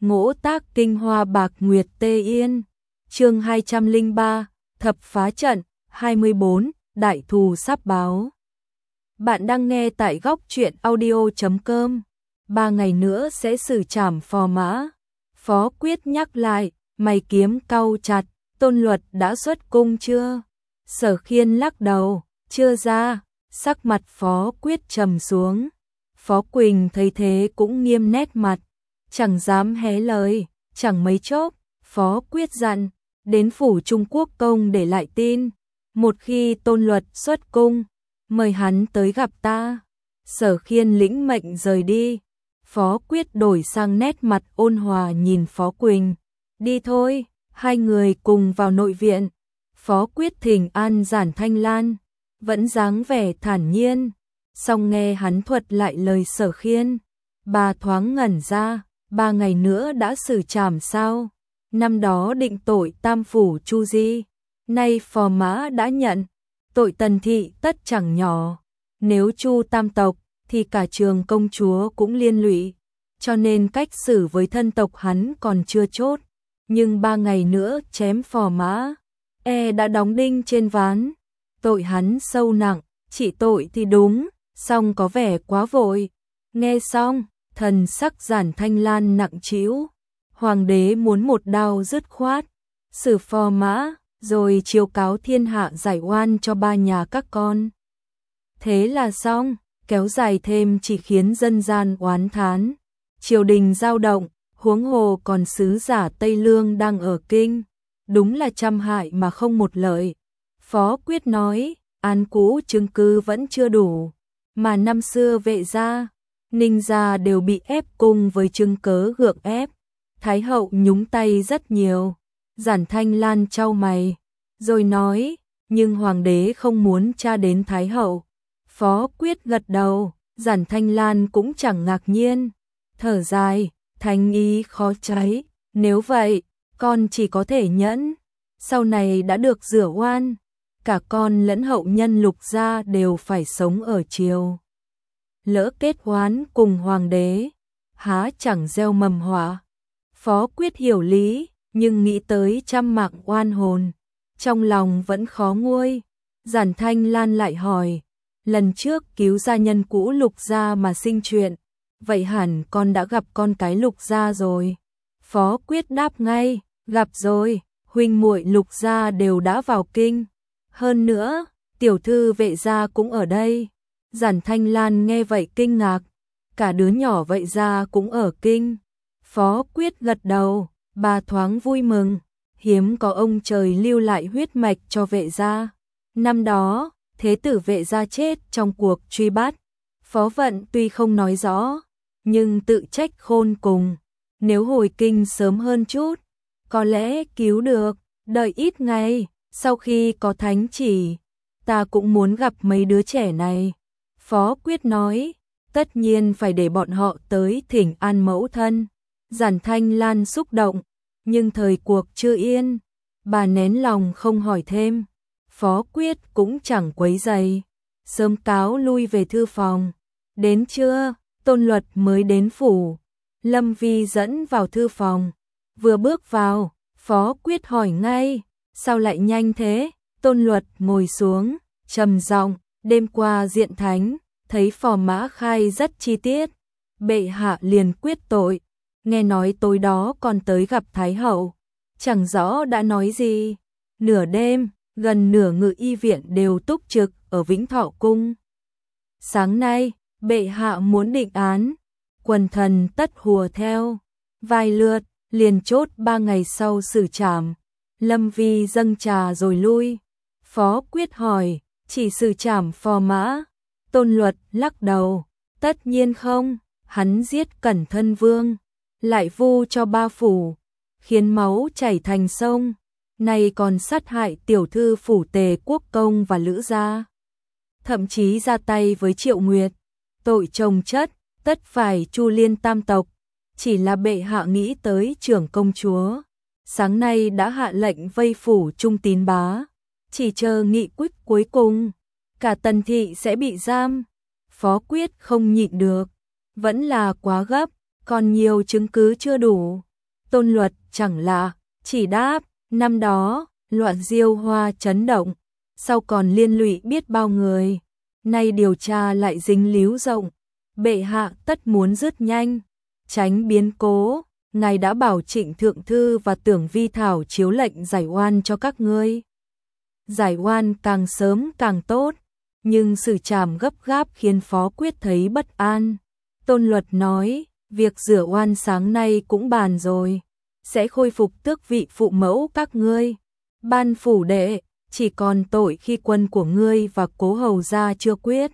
Ngỗ tác kinh hoa bạc nguyệt tê yên. Chương 203, thập phá trận. 24, đại thù sắp báo. Bạn đang nghe tại góc truyện audio.com. 3 ngày nữa sẽ xử trảm Phò Mã. Phó Quyết nhắc lại, mày kiếm cau chặt, Tôn Luật đã xuất cung chưa? Sở Khiên lắc đầu, chưa ra. Sắc mặt Phó Quyết trầm xuống. Phó Quỳnh thấy thế cũng nghiêm nét mặt, chẳng dám hé lời. Chẳng mấy chốc, Phó Quyết dặn, đến phủ Trung Quốc công để lại tin. Một khi Tôn Luật xuất cung, mời hắn tới gặp ta. Sở Khiên lĩnh mệnh rời đi. Phó Quyết đổi sang nét mặt ôn hòa nhìn Phó Quỳnh. Đi thôi, hai người cùng vào nội viện. Phó Quyết thỉnh an Giản Thanh Lan, vẫn dáng vẻ thản nhiên. Xong nghe hắn thuật lại lời Sở Khiên, bà thoáng ngẩn ra. 3 ngày nữa đã xử trảm sao? Năm đó định tội tam phủ Chu Di, nay Phò Mã đã nhận, tội Tần thị tất chẳng nhỏ. Nếu Chu tam tộc thì cả Trường công chúa cũng liên lụy, cho nên cách xử với thân tộc hắn còn chưa chốt. Nhưng 3 ngày nữa chém Phò Mã, đã đóng đinh trên ván. Tội hắn sâu nặng, chỉ tội thì đúng, song có vẻ quá vội. Nghe xong, thần sắc Giản Thanh Lan nặng trĩu. Hoàng đế muốn một đao dứt khoát, xử Phò Mã, rồi chiếu cáo thiên hạ giải oan cho 3 nhà các con. Thế là xong, kéo dài thêm chỉ khiến dân gian oán thán. Triều đình dao động, huống hồ còn sứ giả Tây Lương đang ở kinh. Đúng là trăm hại mà không một lợi. Phó Quyết nói, án cũ chứng cứ vẫn chưa đủ, mà năm xưa Vệ gia, Ninh gia đều bị ép cung với chứng cớ gượng ép. Thái hậu nhúng tay rất nhiều. Giản Thanh Lan chau mày, rồi nói, nhưng hoàng đế không muốn tra đến Thái hậu. Phó Quyết gật đầu, Giản Thanh Lan cũng chẳng ngạc nhiên. Thở dài, thánh ý khó cháy, nếu vậy, con chỉ có thể nhẫn. Sau này đã được rửa oan, cả con lẫn hậu nhân Lục gia đều phải sống ở triều. Lỡ kết oán cùng hoàng đế, há chẳng gieo mầm họa. Phó Quyết hiểu lý, nhưng nghĩ tới trăm mạng oan hồn, trong lòng vẫn khó nguôi. Giản Thanh Lan lại hỏi, lần trước cứu gia nhân cũ Lục gia mà sinh chuyện, vậy hẳn con đã gặp con cái Lục gia rồi? Phó Quyết đáp ngay, gặp rồi, huynh muội Lục gia đều đã vào kinh. Hơn nữa, tiểu thư Vệ gia cũng ở đây. Giản Thanh Lan nghe vậy kinh ngạc, cả đứa nhỏ Vệ gia cũng ở kinh. Phó Quyết gật đầu, bà thoáng vui mừng, hiếm có ông trời lưu lại huyết mạch cho Vệ gia. Năm đó, thế tử Vệ gia chết trong cuộc truy bắt. Phó Vận tuy không nói rõ, nhưng tự trách khôn cùng. Nếu hồi kinh sớm hơn chút, có lẽ cứu được. Đợi ít ngày, sau khi có thánh chỉ, ta cũng muốn gặp mấy đứa trẻ này. Phó Quyết nói, tất nhiên phải để bọn họ tới thỉnh an mẫu thân. Giản Thanh Lan xúc động, nhưng thời cuộc chưa yên, bà nén lòng không hỏi thêm. Phó Quyết cũng chẳng quấy rầy, sớm cáo lui về thư phòng. Đến trưa, Tôn Luật mới đến phủ. Lâm Vi dẫn vào thư phòng, vừa bước vào, Phó Quyết hỏi ngay, sao lại nhanh thế? Tôn Luật ngồi xuống, trầm giọng, đêm qua diện thánh, thấy Phò Mã khai rất chi tiết, bệ hạ liền quyết tội. Nghe nói tối đó còn tới gặp Thái hậu, chẳng rõ đã nói gì. Nửa đêm, gần nửa ngự y viện đều túc trực ở Vĩnh Thọ cung. Sáng nay, bệ hạ muốn định án, quần thần tất hùa theo. Vài lượt, liền chốt 3 ngày sau xử trảm. Lâm Vi dâng trà rồi lui. Phó Quyết hỏi, chỉ xử trảm Phò Mã? Tôn Luật lắc đầu, tất nhiên không, hắn giết Cẩn Thân Vương, lại vu cho 3 phủ, khiến máu chảy thành sông, nay còn sát hại tiểu thư phủ Tề Quốc công và Lữ gia, thậm chí ra tay với Triệu Nguyệt. Tội chồng chất, tất phải chu liên tam tộc. Chỉ là bệ hạ nghĩ tới Trưởng công chúa, sáng nay đã hạ lệnh vây phủ Trung Tín bá, chỉ chờ nghị quyết cuối cùng, cả Tần thị sẽ bị giam. Phó Quyết không nhịn được, vẫn là quá gấp, còn nhiều chứng cứ chưa đủ. Tôn Luật chẳng lạ, chỉ đáp, năm đó, loạn Diêu Hoa chấn động, sau còn liên lụy biết bao người, nay điều tra lại dính líu rộng, bệ hạ tất muốn dứt nhanh, tránh biến cố, ngài đã bảo Trịnh Thượng Thư và Tưởng Vi Thảo chiếu lệnh giải oan cho các ngươi. Giải oan càng sớm càng tốt, nhưng xử trảm gấp gáp khiến Phó Quyết thấy bất an. Tôn Luật nói, việc rửa oan sáng nay cũng bàn rồi, sẽ khôi phục tước vị phụ mẫu các ngươi. Ban phủ đệ, chỉ còn tội khi quân của ngươi và Cố hầu gia chưa quyết.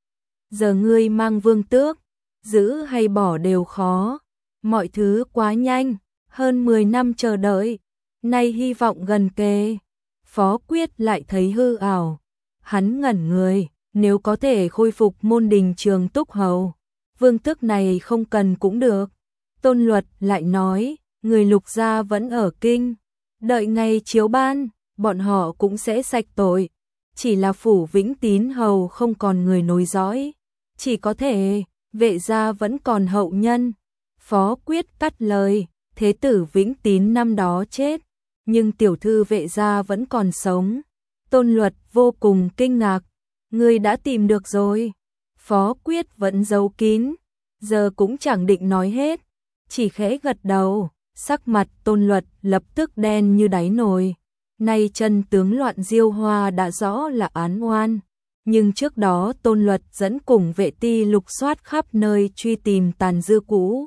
Giờ ngươi mang vương tước, giữ hay bỏ đều khó, mọi thứ quá nhanh, hơn 10 năm chờ đợi, nay hy vọng gần kề. Phó Quyết lại thấy hư ảo, hắn ngẩn người, nếu có thể khôi phục môn đình Trường Túc hầu, vương tước này không cần cũng được. Tôn Luật lại nói, người Lục gia vẫn ở kinh, đợi ngày chiếu ban, bọn họ cũng sẽ sạch tội, chỉ là phủ Vĩnh Tín hầu không còn người nối dõi, chỉ có thể Vệ gia vẫn còn hậu nhân. Phó Quyết cắt lời, thế tử Vĩnh Tín năm đó chết, nhưng tiểu thư Vệ gia vẫn còn sống. Tôn Luật vô cùng kinh ngạc, ngươi đã tìm được rồi. Phó Quyết vẫn giấu kín, giờ cũng chẳng định nói hết, chỉ khẽ gật đầu. Sắc mặt Tôn Luật lập tức đen như đáy nồi. Nay chân tướng loạn Diêu Hoa đã rõ là án oan, nhưng trước đó Tôn Luật dẫn cùng vệ ti lục soát khắp nơi truy tìm tàn dư cũ.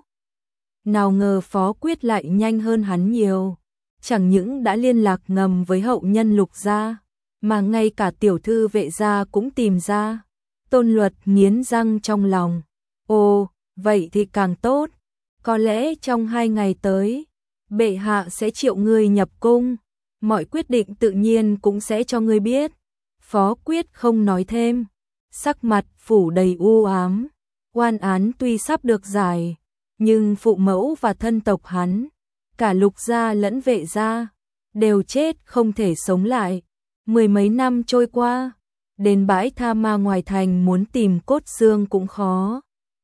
Nào ngờ Phó Quyết lại nhanh hơn hắn nhiều, chẳng những đã liên lạc ngầm với hậu nhân Lục gia, mà ngay cả tiểu thư Vệ gia cũng tìm ra. Tôn Luật nghiến răng trong lòng, ồ, vậy thì càng tốt, có lẽ trong 2 ngày tới, bệ hạ sẽ triệu ngươi nhập cung, mọi quyết định tự nhiên cũng sẽ cho ngươi biết. Phó Quyết không nói thêm, sắc mặt phủ đầy u ám, oan án tuy sắp được giải, nhưng phụ mẫu và thân tộc hắn, cả Lục gia lẫn Vệ gia, đều chết không thể sống lại. 10 mấy năm trôi qua, đến bãi tha ma ngoài thành muốn tìm cốt xương cũng khó.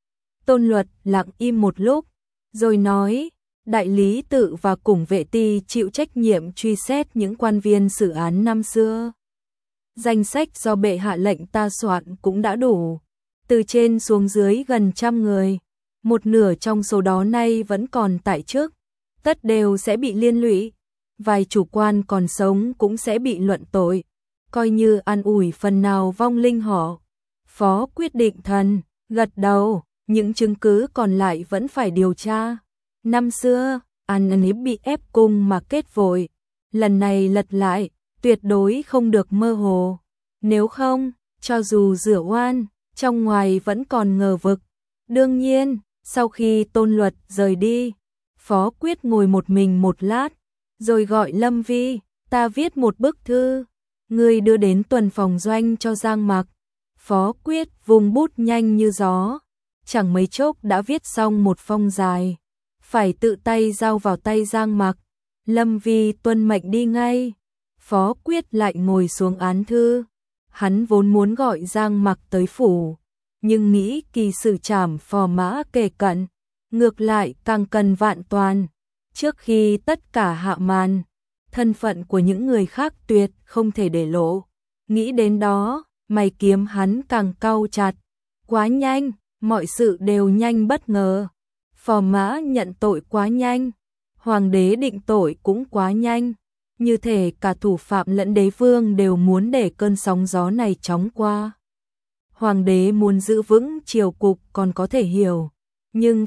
Tôn Luật lặng im một lúc, rồi nói, đại lý tự và cùng vệ ti chịu trách nhiệm truy xét những quan viên xử án năm xưa. Danh sách do bệ hạ lệnh ta soạn cũng đã đủ, từ trên xuống dưới gần 100 người, một nửa trong số đó nay vẫn còn tại chức, tất đều sẽ bị liên lụy, vài chủ quan còn sống cũng sẽ bị luận tội, coi như an ủi phần nào vong linh họ. Phó Quyết định thần, gật đầu, những chứng cứ còn lại vẫn phải điều tra. Năm xưa, An Ấn bị ép cung mà kết vội, lần này lật lại, tuyệt đối không được mơ hồ. Nếu không, cho dù rửa oan, trong ngoài vẫn còn ngờ vực. Đương nhiên, sau khi Tôn Luật rời đi, Phó Quyết ngồi một mình một lát, rồi gọi Lâm Vi, ta viết một bức thư, ngươi đưa đến tuần phòng doanh cho Giang Mặc. Phó Quyết vùng bút nhanh như gió, chẳng mấy chốc đã viết xong một phong dài, phải tự tay giao vào tay Giang Mặc. Lâm Vi tuân mệnh đi ngay. Phó Quyết lại ngồi xuống án thư. Hắn vốn muốn gọi Giang Mặc tới phủ, nhưng nghĩ kỳ xử trảm Phò Mã kề cận, ngược lại càng cần vạn toàn. Trước khi tất cả hạ màn, thân phận của những người khác tuyệt không thể để lộ. Nghĩ đến đó, mày kiếm hắn càng cau chặt. Quá nhanh, mọi sự đều nhanh bất ngờ. Phò Mã nhận tội quá nhanh, hoàng đế định tội cũng quá nhanh, như thể cả thủ phạm lẫn đế vương đều muốn để cơn sóng gió này chóng qua. Hoàng đế muốn giữ vững triều cục còn có thể hiểu, nhưng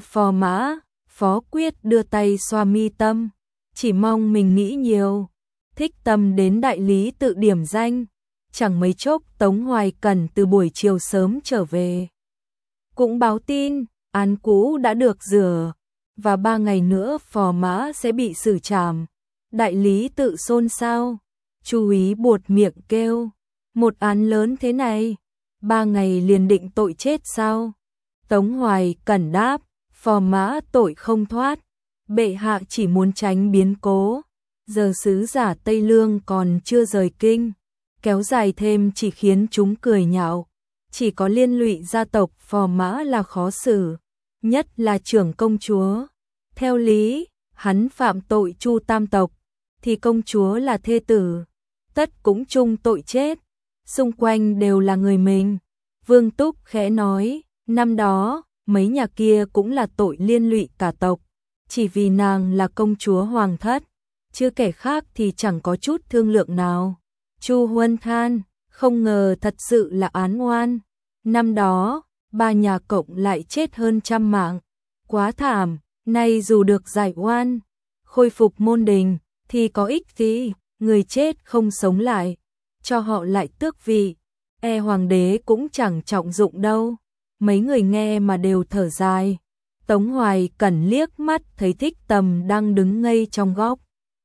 Phó Quyết đưa tay xoa mi tâm, chỉ mong mình nghĩ nhiều. Thích Tâm đến đại lý tự điểm danh, chẳng mấy chốc Tống Hoài Cẩn từ buổi chiều sớm trở về, cũng báo tin án cũ đã được rửa, và 3 ngày nữa Phò Mã sẽ bị xử trảm. Đại lý tự xôn xao, Chu úy buột miệng kêu, một án lớn thế này, 3 ngày liền định tội chết sao? Tống Hoài Cẩn đáp, Phò Mã tội không thoát, bệ hạ chỉ muốn tránh biến cố, giờ sứ giả Tây Lương còn chưa rời kinh, kéo dài thêm chỉ khiến chúng cười nhạo, chỉ có liên lụy gia tộc Phò Mã là khó xử, nhất là trưởng công chúa. Theo lý, hắn phạm tội Chu tam tộc, thì công chúa là thê tử, tất cũng chung tội chết, xung quanh đều là người mình. Vương Túc khẽ nói, năm đó, mấy nhà kia cũng là tội liên lụy cả tộc, chỉ vì nàng là công chúa hoàng thất, chứ kẻ khác thì chẳng có chút thương lượng nào. Chu Huân than, không ngờ thật sự là án oan. Năm đó, ba nhà cộng lại chết hơn 100 mạng, quá thảm, nay dù được giải oan, khôi phục môn đình, thì có ích gì, người chết không sống lại, cho họ lại tước vị, hoàng đế cũng chẳng trọng dụng đâu. Mấy người nghe mà đều thở dài. Tống Hoài Cẩn liếc mắt thấy Thích Tầm đang đứng ngây trong góc.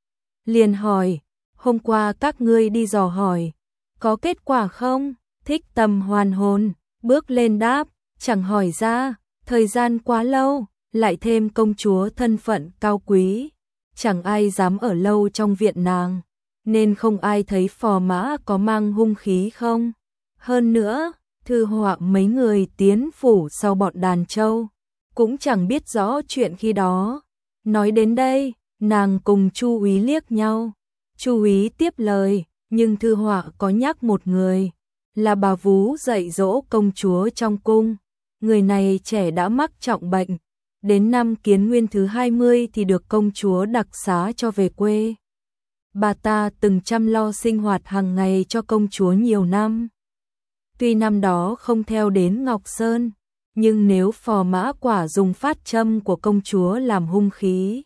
Liền hỏi, hôm qua các ngươi đi dò hỏi, có kết quả không? Thích Tầm hoàn hồn, bước lên đáp, chẳng hỏi ra, thời gian quá lâu, lại thêm công chúa thân phận cao quý, chẳng ai dám ở lâu trong viện nàng, nên không ai thấy phò mã có mang hung khí không. Hơn nữa, thư họa mấy người tiến phủ sau bọn đàn châu, cũng chẳng biết rõ chuyện khi đó. Nói đến đây, nàng cùng Chu Úy liếc nhau. Chu Úy tiếp lời, nhưng thư họa có nhắc một người, là bà vú dạy dỗ công chúa trong cung. Người này trẻ đã mắc trọng bệnh, đến năm Kiến Nguyên thứ 20 thì được công chúa đặc xá cho về quê. Bà ta từng chăm lo sinh hoạt hàng ngày cho công chúa nhiều năm. Tuy năm đó không theo đến Ngọc Sơn, nhưng nếu phò mã quả dùng phát châm của công chúa làm hung khí,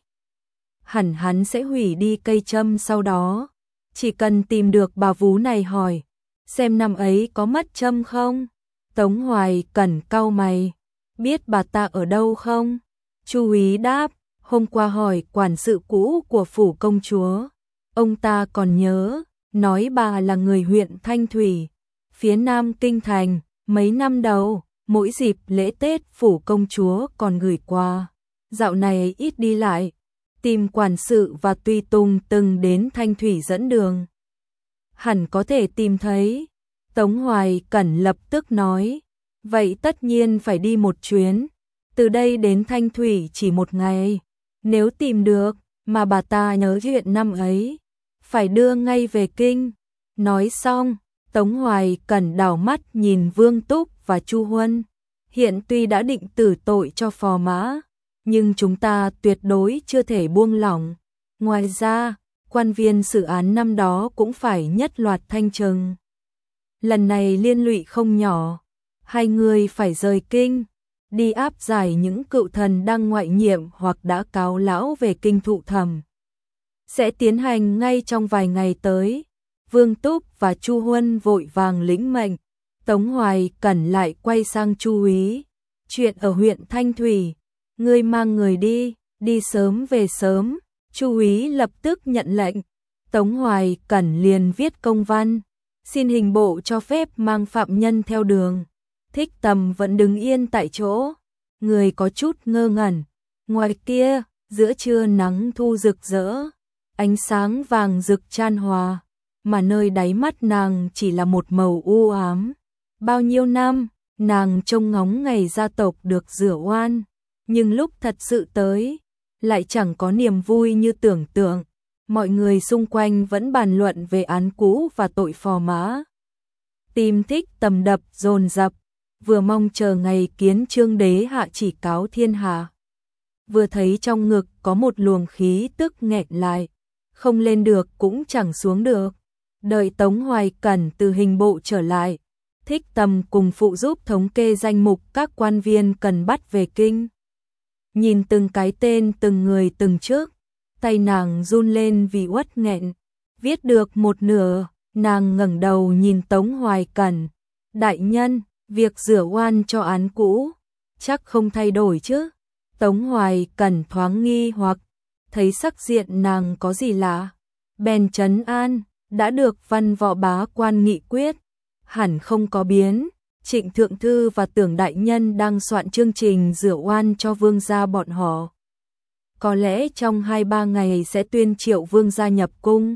hẳn hắn sẽ hủy đi cây châm sau đó. Chỉ cần tìm được bà vú này hỏi, xem năm ấy có mất châm không? Tống Hoài Cẩn cau mày, biết bà ta ở đâu không? Chu Úy đáp, hôm qua hỏi quản sự cũ của phủ công chúa, ông ta còn nhớ, nói bà là người huyện Thanh Thủy, phía nam kinh thành. Mấy năm đầu, mỗi dịp lễ Tết phủ công chúa còn gửi quà, dạo này ít đi lại, tìm quản sự và tùy tùng từng đến Thanh Thủy dẫn đường, hẳn có thể tìm thấy. Tống Hoài Cẩn lập tức nói, vậy tất nhiên phải đi một chuyến, từ đây đến Thanh Thủy chỉ một ngày, nếu tìm được, mà bà ta nhớ chuyện năm ấy, phải đưa ngay về kinh. Nói xong, Tống Hoài Cẩn đảo mắt nhìn Vương Túc và Chu Huân, hiện tuy đã định tử tội cho phò mã, nhưng chúng ta tuyệt đối chưa thể buông lỏng. Ngoài ra, quan viên xử án năm đó cũng phải nhất loạt thanh trừng. Lần này liên lụy không nhỏ, hai người phải rời kinh, đi áp giải những cựu thần đang ngoại nhiệm hoặc đã cáo lão về kinh thụ thẩm. Sẽ tiến hành ngay trong vài ngày tới. Vương Túc và Chu Huân vội vàng lĩnh mệnh. Tống Hoài Cẩn lại quay sang Chu Úy, chuyện ở huyện Thanh Thủy, ngươi mang người đi, đi sớm về sớm. Chu Úy lập tức nhận lệnh. Tống Hoài Cẩn liền viết công văn, xin hình bộ cho phép mang phạm nhân theo đường. Thích Tầm vẫn đứng yên tại chỗ, người có chút ngơ ngẩn. Ngoài kia, giữa trưa nắng thu rực rỡ, ánh sáng vàng rực chan hòa, mà nơi đáy mắt nàng chỉ là một màu u ám. Bao nhiêu năm, nàng trông ngóng ngày gia tộc được rửa oan, nhưng lúc thật sự tới, lại chẳng có niềm vui như tưởng tượng. Mọi người xung quanh vẫn bàn luận về án cũ và tội phò mã. Tim Thích Tầm đập dồn dập, vừa mong chờ ngày kiến Trương đế hạ chỉ cáo thiên hạ, vừa thấy trong ngực có một luồng khí tức nghẹn lại, không lên được cũng chẳng xuống được. Đợi Tống Hoài Cẩn từ hình bộ trở lại, Thích Tầm cùng phụ giúp thống kê danh mục các quan viên cần bắt về kinh. Nhìn từng cái tên từng người từng trước, tay nàng run lên vì uất nghẹn. Viết được một nửa, nàng ngẩng đầu nhìn Tống Hoài Cẩn. Đại nhân, việc rửa oan cho án cũ, chắc không thay đổi chứ? Tống Hoài Cẩn thoáng nghi hoặc, thấy sắc diện nàng có gì lạ, bèn trấn an, đã được văn võ bá quan nghị quyết, hẳn không có biến. Trịnh Thượng Thư và Tưởng Đại Nhân đang soạn chương trình rửa oan cho vương gia bọn họ. Có lẽ trong 2-3 ngày sẽ tuyên triệu vương gia nhập cung.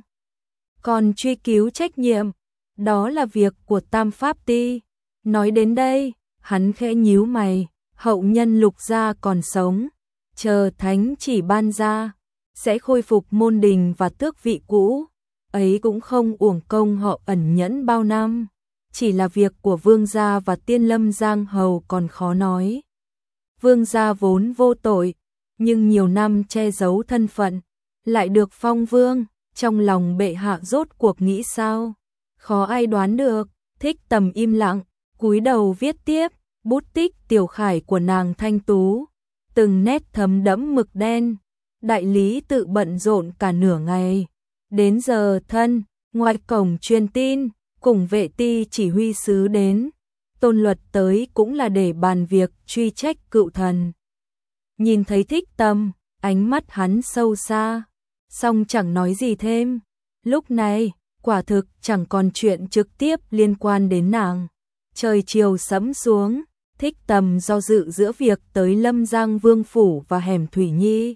Còn truy cứu trách nhiệm, đó là việc của Tam Pháp Ti. Nói đến đây, hắn khẽ nhíu mày, hậu nhân Lục gia còn sống, chờ thánh chỉ ban ra, sẽ khôi phục môn đình và tước vị cũ. Ấy cũng không uổng công họ ẩn nhẫn bao năm. Chỉ là việc của Vương gia và Tiên Lâm Giang Hầu còn khó nói. Vương gia vốn vô tội, nhưng nhiều năm che giấu thân phận, lại được phong vương, trong lòng bệ hạ rốt cuộc nghĩ sao? Khó ai đoán được. Thích Tầm im lặng, cúi đầu viết tiếp, bút tích tiểu khải của nàng thanh tú, từng nét thấm đẫm mực đen. Đại lý tự bận rộn cả nửa ngày. Đến giờ thân, ngoài cổng truyền tin, cùng vệ ti chỉ huy sứ đến. Tôn Luật tới cũng là để bàn việc truy trách cựu thần. Nhìn thấy Thích Tầm, ánh mắt hắn sâu xa, song chẳng nói gì thêm. Lúc này, quả thực chẳng còn chuyện trực tiếp liên quan đến nàng. Trời chiều sẫm xuống, Thích Tầm do dự giữa việc tới Lâm Giang Vương Phủ và hẻm Thủy Nhi.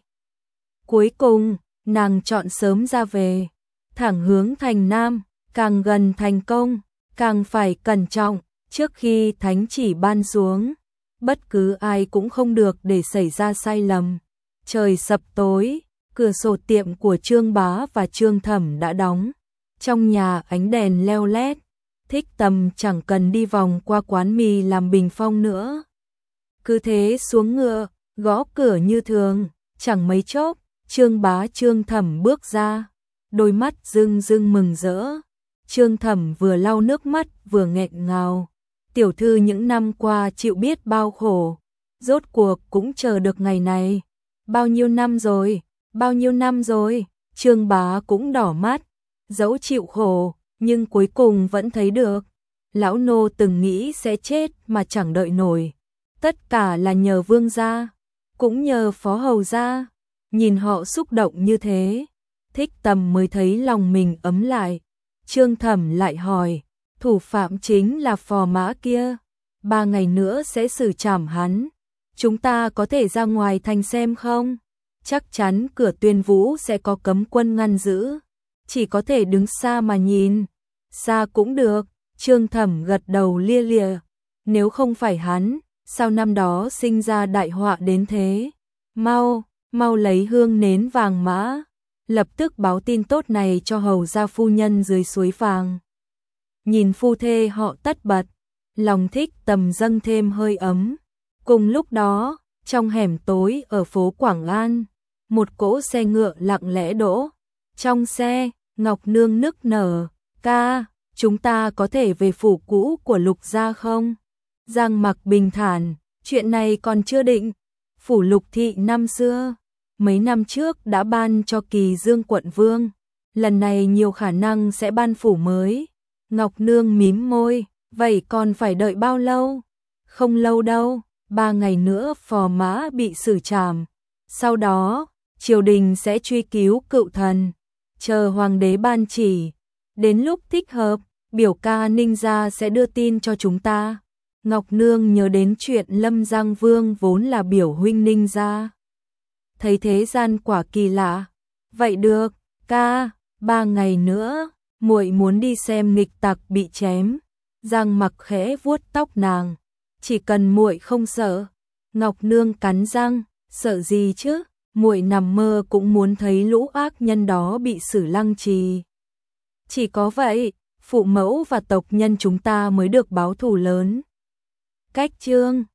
Cuối cùng, nàng chọn sớm ra về, thẳng hướng thành Nam, càng gần thành công, càng phải cẩn trọng, trước khi thánh chỉ ban xuống. Bất cứ ai cũng không được để xảy ra sai lầm. Trời sập tối, cửa sổ tiệm của Trương Bá và Trương Thẩm đã đóng. Trong nhà ánh đèn leo lét, Thích Tầm chẳng cần đi vòng qua quán mì làm bình phong nữa. Cứ thế xuống ngựa, gõ cửa như thường, chẳng mấy chốc, Trương Bá Trương Thẩm bước ra, đôi mắt rưng rưng mừng rỡ. Trương Thẩm vừa lau nước mắt vừa nghẹn ngào. Tiểu thư những năm qua chịu biết bao khổ, rốt cuộc cũng chờ được ngày này. Bao nhiêu năm rồi, bao nhiêu năm rồi, Trương Bá cũng đỏ mắt, dẫu chịu khổ, nhưng cuối cùng vẫn thấy được. Lão nô từng nghĩ sẽ chết mà chẳng đợi nổi. Tất cả là nhờ Vương gia, cũng nhờ Phó Hầu gia. Nhìn họ xúc động như thế, Thích Tầm mới thấy lòng mình ấm lại. Trương Thẩm lại hỏi, thủ phạm chính là Phò Mã kia, 3 ngày nữa sẽ xử trảm hắn. Chúng ta có thể ra ngoài thành xem không? Chắc chắn cửa Tuyên Vũ sẽ có cấm quân ngăn giữ, chỉ có thể đứng xa mà nhìn. Xa cũng được, Trương Thẩm gật đầu lia lịa. Nếu không phải hắn, sao năm đó sinh ra đại họa đến thế? Mau lấy hương nến vàng mã, lập tức báo tin tốt này cho hầu gia phu nhân dưới suối vàng. Nhìn phu thê họ tất bật, lòng Thích Tầm dâng thêm hơi ấm. Cùng lúc đó, trong hẻm tối ở phố Quảng An, một cỗ xe ngựa lặng lẽ đỗ. Trong xe, Ngọc Nương nức nở, ca, chúng ta có thể về phủ cũ của Lục gia không? Giang Mặc bình thản, chuyện này còn chưa định. Phủ Lục thị năm xưa, mấy năm trước đã ban cho Kỳ Dương quận vương, lần này nhiều khả năng sẽ ban phủ mới. Ngọc Nương mím môi, vậy còn phải đợi bao lâu? Không lâu đâu, 3 ngày nữa Phò Mã bị xử trảm. Sau đó, triều đình sẽ truy cứu cựu thần, chờ hoàng đế ban chỉ. Đến lúc thích hợp, biểu ca Ninh gia sẽ đưa tin cho chúng ta. Ngọc Nương nhớ đến chuyện Lâm Giang Vương vốn là biểu huynh Ninh gia. Thấy thế gian quả kỳ lạ. Vậy được, ca, 3 ngày nữa, muội muốn đi xem nghịch tặc bị chém. Giang Mặc khẽ vuốt tóc nàng. Chỉ cần muội không sợ. Ngọc Nương cắn răng, sợ gì chứ? Muội nằm mơ cũng muốn thấy lũ ác nhân đó bị xử lăng trì. Chỉ có vậy, phụ mẫu và tộc nhân chúng ta mới được báo thù lớn. Cách chương